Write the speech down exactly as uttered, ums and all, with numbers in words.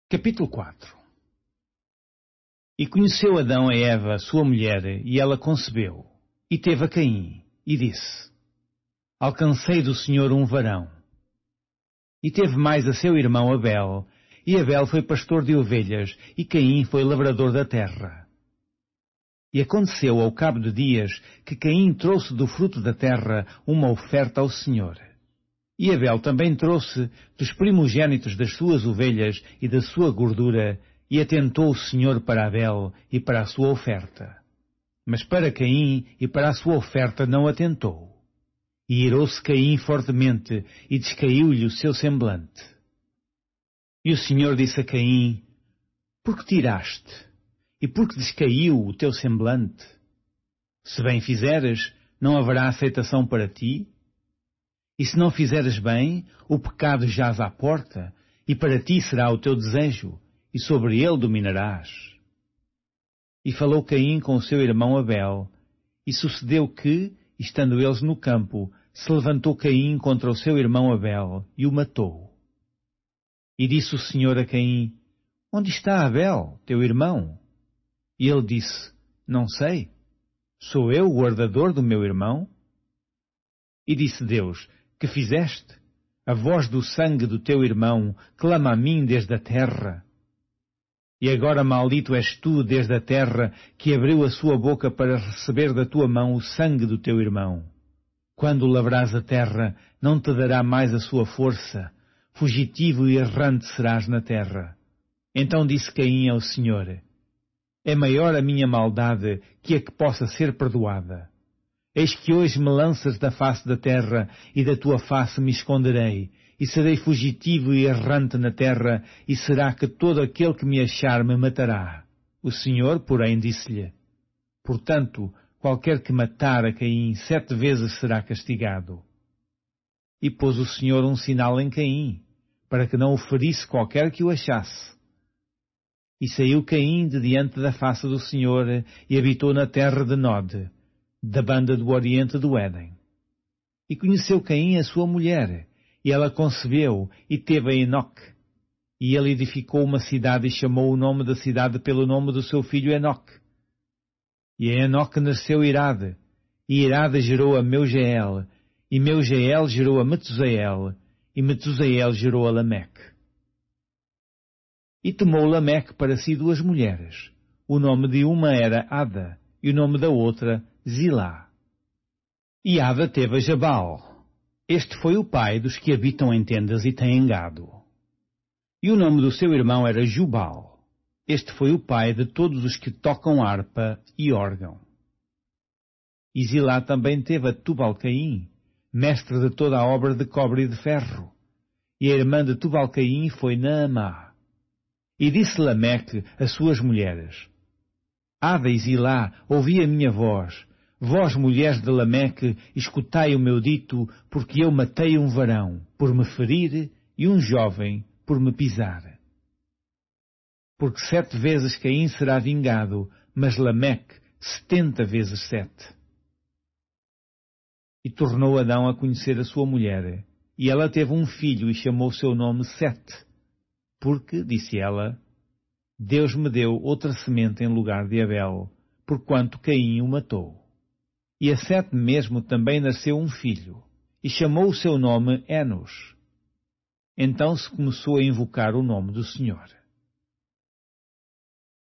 Capítulo quatro. E conheceu Adão a Eva, sua mulher, e ela concebeu, e teve a Caim, e disse: Alcancei do Senhor um varão. E teve mais a seu irmão Abel, e Abel foi pastor de ovelhas, e Caim foi lavrador da terra. E aconteceu ao cabo de dias que Caim trouxe do fruto da terra uma oferta ao Senhor. E Abel também trouxe dos primogênitos das suas ovelhas e da sua gordura, e atentou o Senhor para Abel e para a sua oferta. Mas para Caim e para a sua oferta não atentou. E irou-se Caim fortemente, e descaiu-lhe o seu semblante. E o Senhor disse a Caim: Por que tiraste? E por que descaiu o teu semblante? Se bem fizeres, não haverá aceitação para ti? E se não fizeres bem, o pecado jaz à porta, e para ti será o teu desejo, e sobre ele dominarás. E falou Caim com o seu irmão Abel, e sucedeu que, estando eles no campo, se levantou Caim contra o seu irmão Abel, e o matou. E disse o Senhor a Caim: Onde está Abel, teu irmão? E ele disse: Não sei. Sou eu o guardador do meu irmão? E disse Deus: Que fizeste? A voz do sangue do teu irmão clama a mim desde a terra. E agora maldito és tu desde a terra, que abriu a sua boca para receber da tua mão o sangue do teu irmão. Quando lavrares a terra, não te dará mais a sua força. Fugitivo e errante serás na terra. Então disse Caim ao Senhor: É maior a minha maldade que a que possa ser perdoada. Eis que hoje me lanças da face da terra, e da tua face me esconderei, e serei fugitivo e errante na terra, e será que todo aquele que me achar me matará. O Senhor, porém, disse-lhe: Portanto, qualquer que matar a Caim sete vezes será castigado. E pôs o Senhor um sinal em Caim, para que não o ferisse qualquer que o achasse. E saiu Caim de diante da face do Senhor, e habitou na terra de Nod, da banda do oriente do Éden. E conheceu Caim a sua mulher, e ela concebeu, e teve a Enoque. E ele edificou uma cidade e chamou o nome da cidade pelo nome do seu filho Enoque. E a Enoque nasceu Irade, e Irade gerou a Meugeel, e Meugeel gerou a Metusael, e Metusael gerou a Lameque. E tomou Lameque para si duas mulheres. O nome de uma era Ada, e o nome da outra Zilá. E Ada teve a Jabal. Este foi o pai dos que habitam em tendas e têm gado. E o nome do seu irmão era Jubal. Este foi o pai de todos os que tocam harpa e órgão. E Zilá também teve a Tubal-Caim, mestre de toda a obra de cobre e de ferro. E a irmã de Tubal-Caim foi Naamá. E disse Lameque às suas mulheres: Ada e Zilá, ouvi a minha voz. Vós, mulheres de Lameque, escutai o meu dito, porque eu matei um varão, por me ferir, e um jovem, por me pisar. Porque sete vezes Caim será vingado, mas Lameque setenta vezes sete. E tornou Adão a conhecer a sua mulher, e ela teve um filho e chamou seu nome Sete, porque, disse ela, Deus me deu outra semente em lugar de Abel, porquanto Caim o matou. E a Sete mesmo também nasceu um filho, e chamou o seu nome Enos. Então se começou a invocar o nome do Senhor.